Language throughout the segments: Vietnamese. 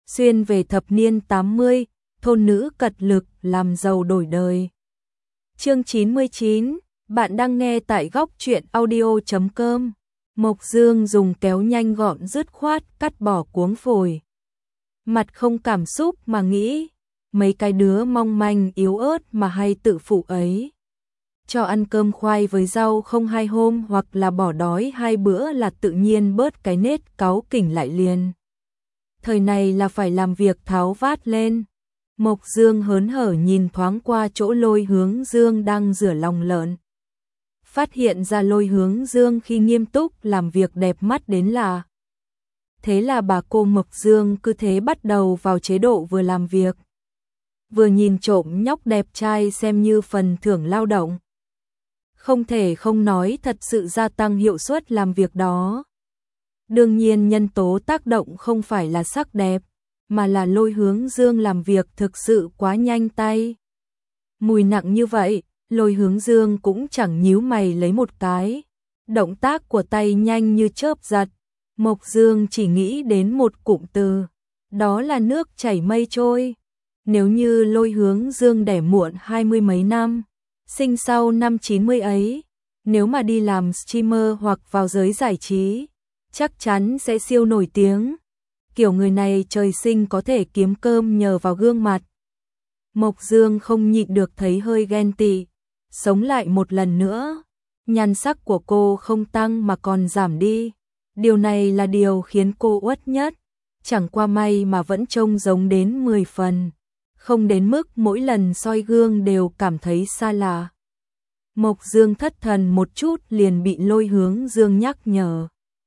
xuyên về thập niên 80, thôn nữ cật lực làm giàu đổi đời. Chương 99, bạn đang nghe tại góc truyện audio.com. Mộc Dương dùng kéo nhanh gọn dứt khoát cắt bỏ cuống phổi. Mặt không cảm xúc mà nghĩ, mấy cái đứa mong manh yếu ớt mà hay tự phụ ấy. Cho ăn cơm khoai với rau không 2 hôm hoặc là bỏ đói 2 bữa là tự nhiên bớt cái nết cáu kỉnh lại liền. Thời này là phải làm việc tháo vát lên. Mộc Dương hớn hở nhìn thoáng qua chỗ Lôi Hướng Dương đang rửa lòng lợn. Phát hiện ra Lôi Hướng Dương khi nghiêm túc làm việc đẹp mắt đến lạ. Thế là bà cô Mộc Dương cứ thế bắt đầu vào chế độ vừa làm việc, vừa nhìn trộm nhóc đẹp trai xem như phần thưởng lao động. Không thể không nói thật sự gia tăng hiệu suất làm việc đó. Đương nhiên nhân tố tác động không phải là sắc đẹp, mà là Lôi Hướng Dương làm việc thực sự quá nhanh tay. Mùi nặng như vậy, Lôi Hướng Dương cũng chẳng nhíu mày lấy một cái. Động tác của tay nhanh như chớp giật. Mộc Dương chỉ nghĩ đến một cụm từ, đó là nước chảy mây trôi. Nếu như Lôi Hướng Dương đẻ muộn 20 mấy năm, sinh sau năm 90 ấy, nếu mà đi làm streamer hoặc vào giới giải trí, chắc chắn sẽ siêu nổi tiếng. Kiểu người này trời sinh có thể kiếm cơm nhờ vào gương mặt. Mộc Dương không nhịn được thấy hơi ghen tị. Sống lại một lần nữa, nhan sắc của cô không tăng mà còn giảm đi. Điều này là điều khiến cô uất nhất. Chẳng qua may mà vẫn trông giống đến 10 phần. Không đến mức mỗi lần soi gương đều cảm thấy xa lạ. Mộc Dương thất thần một chút liền bị Lôi Hướng Dương nhắc nhở.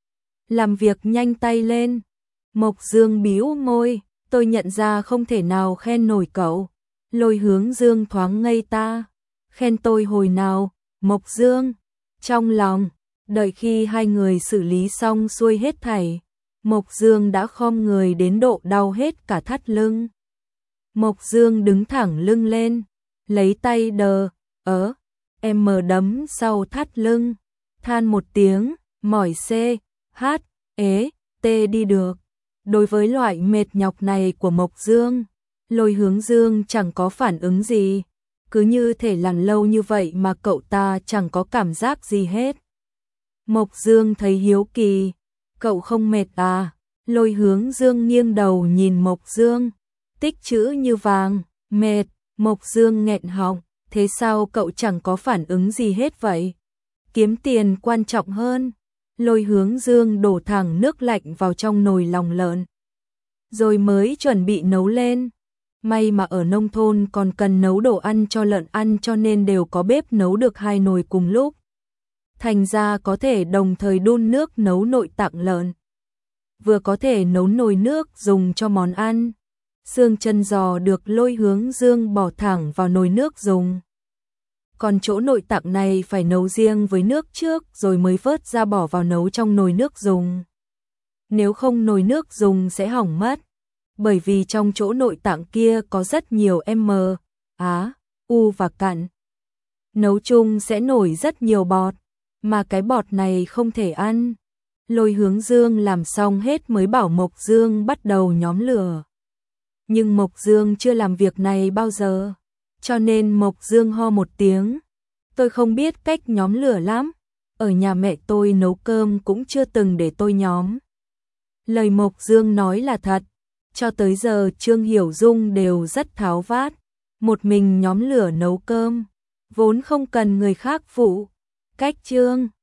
Làm việc nhanh tay lên. Mộc Dương bĩu môi, tôi nhận ra không thể nào khen nổi cậu. Lôi Hướng Dương thoáng ngây ta. Khen tôi hồi nào, Mộc Dương? Trong lòng, đợi khi hai người xử lý xong xuôi hết thảy, Mộc Dương đã khom người đến độ đau hết cả thắt lưng. Mộc Dương đứng thẳng lưng lên, lấy tay em đấm sau thắt lưng, than một tiếng, mỏi tê đi được. Đối với loại mệt nhọc này của Mộc Dương, Lôi Hướng Dương chẳng có phản ứng gì, cứ như thể lăn lâu như vậy mà cậu ta chẳng có cảm giác gì hết. Mộc Dương thấy hiếu kỳ, cậu không mệt à? Lôi Hướng Dương nghiêng đầu nhìn Mộc Dương, tích chữ như vàng, mệt. Mộc Dương nghẹn họng, thế sao cậu chẳng có phản ứng gì hết vậy? Kiếm tiền quan trọng hơn. Lôi Hướng Dương đổ thẳng nước lạnh vào trong nồi lòng lợn, rồi mới chuẩn bị nấu lên. May mà ở nông thôn còn cần nấu đồ ăn cho lợn ăn cho nên đều có bếp nấu được 2 nồi cùng lúc. Thành ra có thể đồng thời đun nước nấu nội tạng lợn, vừa có thể nấu nồi nước dùng cho món ăn. Xương chân giò được Lôi Hướng Dương bỏ thẳng vào nồi nước dùng. Còn chỗ nội tạng này phải nấu riêng với nước trước rồi mới vớt ra bỏ vào nấu trong nồi nước dùng. Nếu không nồi nước dùng sẽ hỏng mất, bởi vì trong chỗ nội tạng kia có rất nhiều u và cặn. Nấu chung sẽ nổi rất nhiều bọt, mà cái bọt này không thể ăn. Lôi Hướng Dương làm xong hết mới bảo Mộc Dương bắt đầu nhóm lửa. Nhưng Mộc Dương chưa làm việc này bao giờ, cho nên Mộc Dương ho một tiếng. Tôi không biết cách nhóm lửa lắm, ở nhà mẹ tôi nấu cơm cũng chưa từng để tôi nhóm. Lời Mộc Dương nói là thật, cho tới giờ Trương Hiểu Dung đều rất tháo vát, một mình nhóm lửa nấu cơm, vốn không cần người khác phụ. Cách Trương